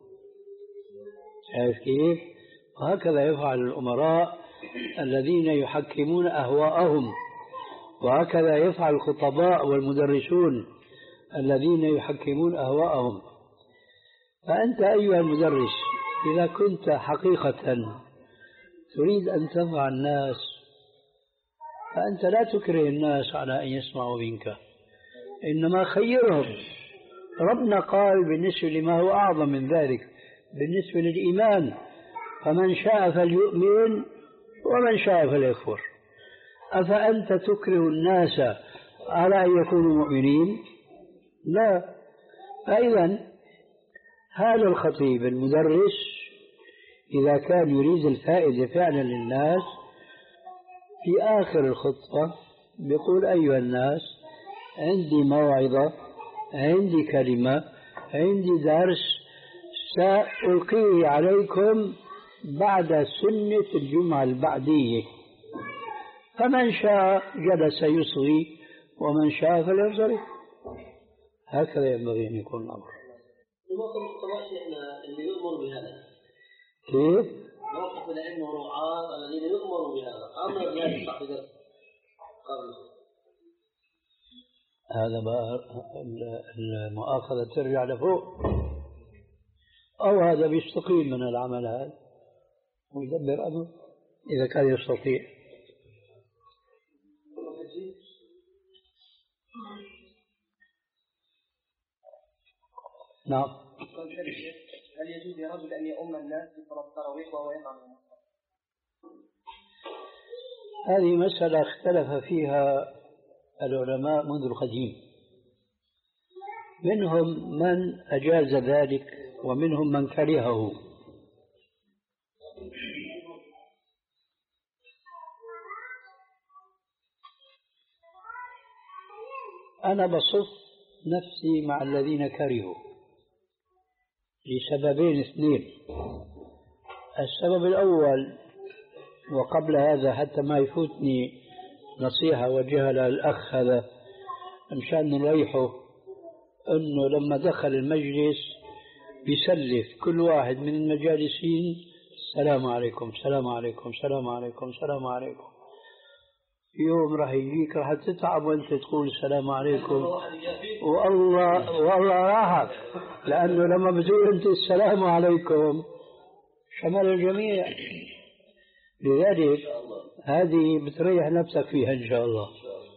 شايف كيف؟ وهكذا يفعل الأمراء الذين يحكمون أهواءهم، وهكذا يفعل الخطباء والمدرسون الذين يحكمون أهواءهم. فأنت أيها المدرس إذا كنت حقيقة تريد أن تنفع الناس فأنت لا تكره الناس على أن يسمعوا منك، إنما خيرهم. ربنا قال بالنسبة لما هو أعظم من ذلك بالنسبة للإيمان: فمن شاء فليؤمن ومن شاء فليكفر. أفأنت تكره الناس على أن يكونوا مؤمنين؟ لا. فإذا هذا الخطيب المدرس إذا كان يريد الفائدة فعلا للناس في آخر الخطبة بيقول: أيها الناس عندي موعظة، عندي كلمة، عندي درس سألقيه عليكم بعد سنة الجمعة البعدية، فمن شاء جلس يصغي ومن شاء فلينصرف. هكذا ينبغي أن يكون الأمر. الموقف الصباحي احنا اللي يؤمر بهذا كيف؟ موقف العلم ورعاة الذين يؤمروا بهذا أمر لا يصح بدرس قبل. هذا بقى المؤاخذة ترجع لفوق، أو هذا بيستقيل من العمل هذا ويدبر أمره إذا كان يستطيع. نعم. هل يجوز لرجل أن يؤم الناس في صلاة التراويح وهو يقع من المصحف؟ هذه مسألة اختلف فيها العلماء منذ القديم، منهم من أجاز ذلك ومنهم من كرهه. أنا بصف نفسي مع الذين كرهوا لسببين اثنين. السبب الأول، وقبل هذا حتى ما يفوتني نصيحة وجهها للأخ هذا مشان نريحه، أنه لما دخل المجلس بيسلف كل واحد من المجالسين السلام عليكم السلام عليكم السلام عليكم السلام عليكم. يوم راح يجيك راح تتعب وانت تقول السلام عليكم والله والله راحك، لأنه لما بتقول انت السلام عليكم شمل الجميع. لذلك هذه بتريح نفسك فيها إن شاء الله.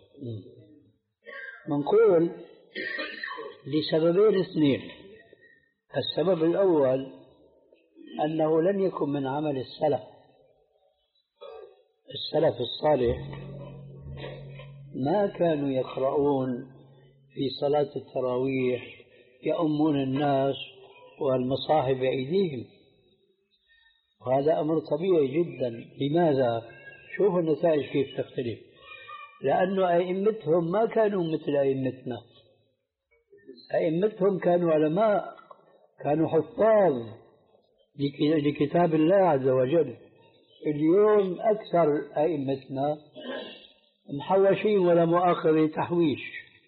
منقول لسببين اثنين. السبب الأول أنه لم يكن من عمل السلف السلف الصالح، ما كانوا يقرؤون في صلاة التراويح يؤمون الناس والمصاحف بأيديهم، وهذا أمر طبيعي جدا. لماذا؟ شوفوا النتائج كيف تختلف، لأنه أئمتهم ما كانوا مثل أئمتنا. أئمتهم كانوا علماء، كانوا حفاظ لكتاب الله عز وجل. اليوم أكثر أئمتنا محوشين ولا مؤاخذة تحويش،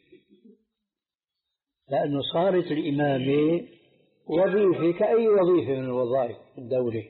لأنه صارت الإمامة وظيفة كأي وظيفة من الوظائف الدولة.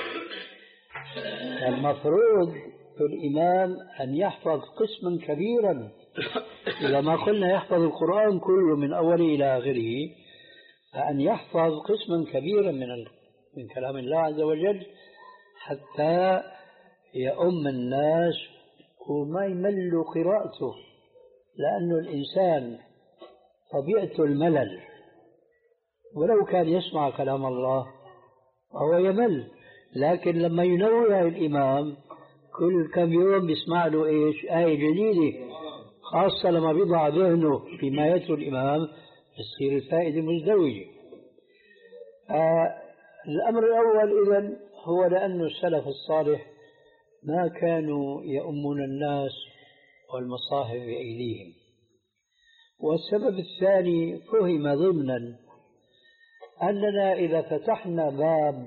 المفروض في الإمام أن يحفظ قسما كبيرا، إذا ما قلنا يحفظ القرآن كله من أوله إلى آخره، فأن يحفظ قسما كبيرا من من كلام الله عز وجل حتى يؤم الناس وما يملوا قراءته، لأنه الإنسان طبيعته الملل، ولو كان يسمع كلام الله فهو يمل. لكن لما ينوه الإمام كل كم يوم بيسمع له إيش آية جديدة، خاصة لما بيضع ذهنه فيما يتلو الإمام تصير الفائدة مزدوجة. آه الأمر الأول إذن هو لأن السلف الصالح ما كانوا يؤمون الناس والمصاحف بأيديهم. والسبب الثاني فهم ضمنا أننا إذا فتحنا باب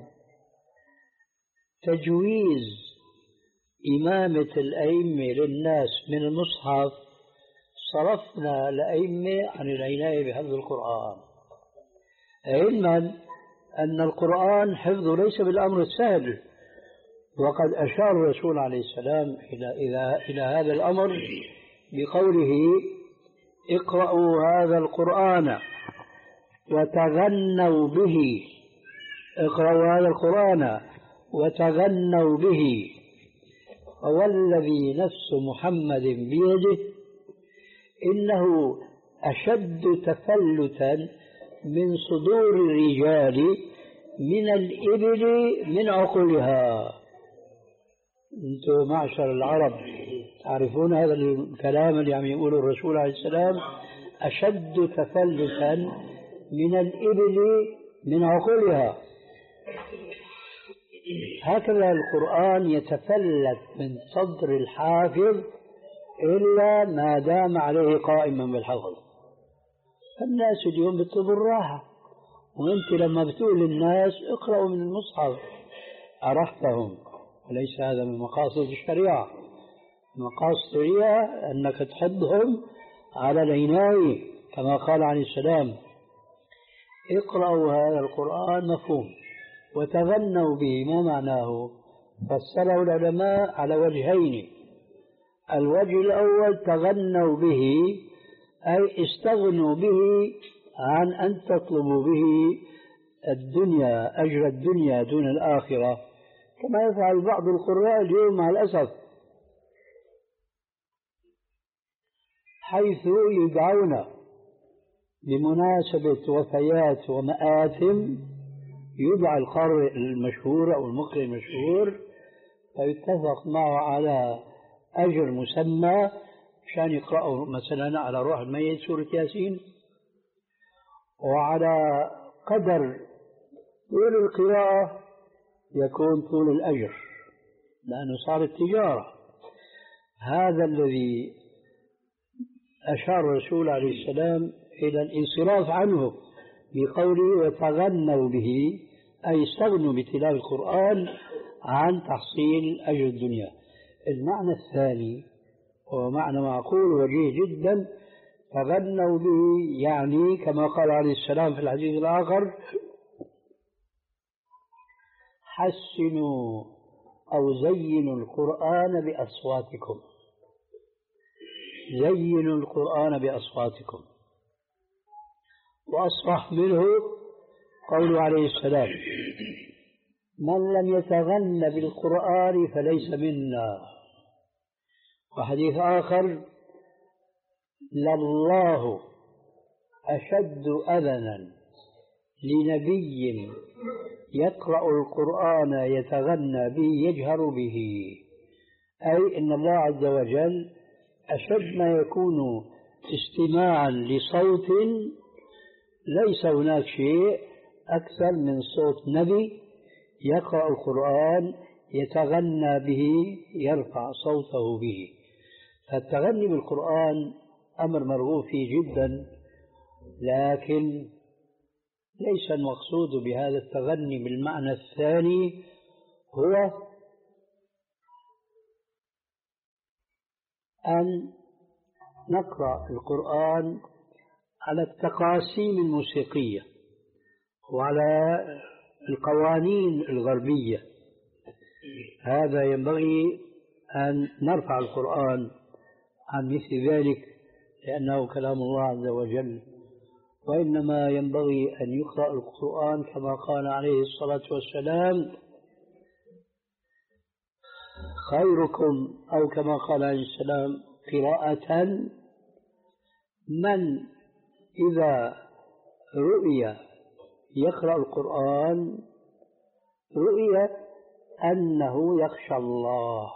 تجويز إمامة الأئمة للناس من المصحف صرفنا الأئمة عن العناية بحفظ القرآن، علما أن القرآن حفظه ليس بالأمر السهل. وقد أشار الرسول عليه السلام إلى, إلى, إلى هذا الأمر بقوله اقرأوا هذا القرآن وتغنوا به، اقرأوا هذا القرآن وتغنوا به، فوالذي نفس محمد بيده إنه أشد تفلتا من صدور الرجال من الإبل من عقولها. أنتم معشر العرب تعرفون هذا الكلام اللي عم يقوله الرسول عليه السلام، أشد تفلتا من الإبل من عقولها. هكذا القرآن يتفلت من صدر الحافظ إلا ما دام عليه قائما بالحفظ. فالناس اليوم بيطلبوا الراحة، وأنت لما بتقول للناس اقرأوا من المصحف أرحتهم، وليس هذا من مقاصد الشريعة. مقاصد الشريعة أنك تحضهم على العناية، كما قال عليه السلام اقرأوا هذا القرآن مفهوم وتغنوا به. ما معناه؟ فسره العلماء على وجهين. الوجه الأول تغنوا به أي استغنوا به عن أن تطلبوا به الدنيا، أجر الدنيا دون الآخرة، كما يفعل بعض القراء اليوم مع الأسف، حيث يدعون بمناسبة وفيات ومآتم يدعى القارئ المشهور أو المقرئ المشهور فيتفق معه على أجر مسمى عشان يقرأوا مثلا على روح الميت سورة ياسين، وعلى قدر طول القراءة يكون طول الأجر لأنه صارت تجارة. هذا الذي أشار الرسول عليه السلام إلى الانصراف عنه بقوله وتغنوا به، أي استغنوا بتلاوة القرآن عن تحصيل أجر الدنيا. المعنى الثاني هو معنى معقول وجيه جدا، تغنوا به يعني كما قال عليه السلام في الحديث الآخر حسنوا أو زينوا القرآن بأصواتكم، زينوا القرآن بأصواتكم. وأصرح منه قوله عليه السلام من لم يتغن بالقرآن فليس منا. وحديث آخر لله أشد أذنا لنبي يقرأ القرآن يتغنى به يجهر به، أي إن الله عز وجل أشد ما يكون استماعا لصوت ليس هناك شيء أكثر من صوت نبي يقرأ القرآن يتغنى به يرفع صوته به. فالتغني بالقرآن أمر مرغوب فيه جدا، لكن ليس المقصود بهذا التغني بالمعنى الثاني هو أن نقرأ القرآن على التقاسيم الموسيقية وعلى القوانين الغربية. هذا ينبغي أن نرفع القرآن عن مثل ذلك لأنه كلام الله عز وجل، وإنما ينبغي أن يقرأ القرآن كما قال عليه الصلاة والسلام خيركم أو كما قال عليه السلام قراءة من إذا رؤي يقرأ القرآن رؤي أنه يخشى الله،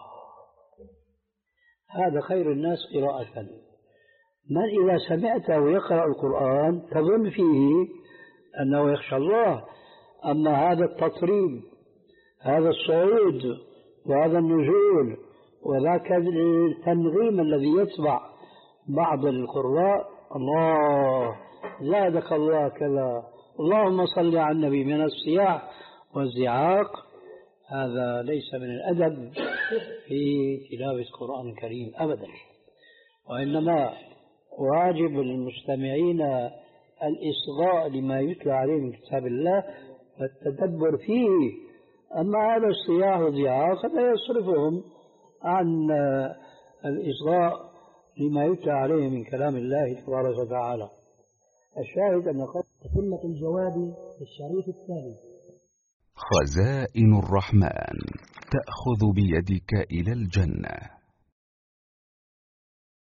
هذا خير الناس قراءة. من إذا سمعته يقرأ القرآن تظن فيه أنه يخشى الله. أما هذا التطريب، هذا الصعود وهذا النزول وذاك التنغيم الذي يتبع بعض القراء، الله زادك الله كذا، اللهم صل على النبي، من الصياح والزعاق، هذا ليس من الأدب في تلاوة القرآن الكريم أبدا. وإنما واجب المستمعين الإصغاء لما يتلى عليه من كتاب الله والتدبر فيه. أما هذا الصياح والزعاق لا يصرفهم عن الإصغاء لما يتلى عليه من كلام الله تبارك وتعالى. الشاهد أن قمة الجواب في الشريط الثاني. خزائن الرحمن تأخذ بيدك إلى الجنة.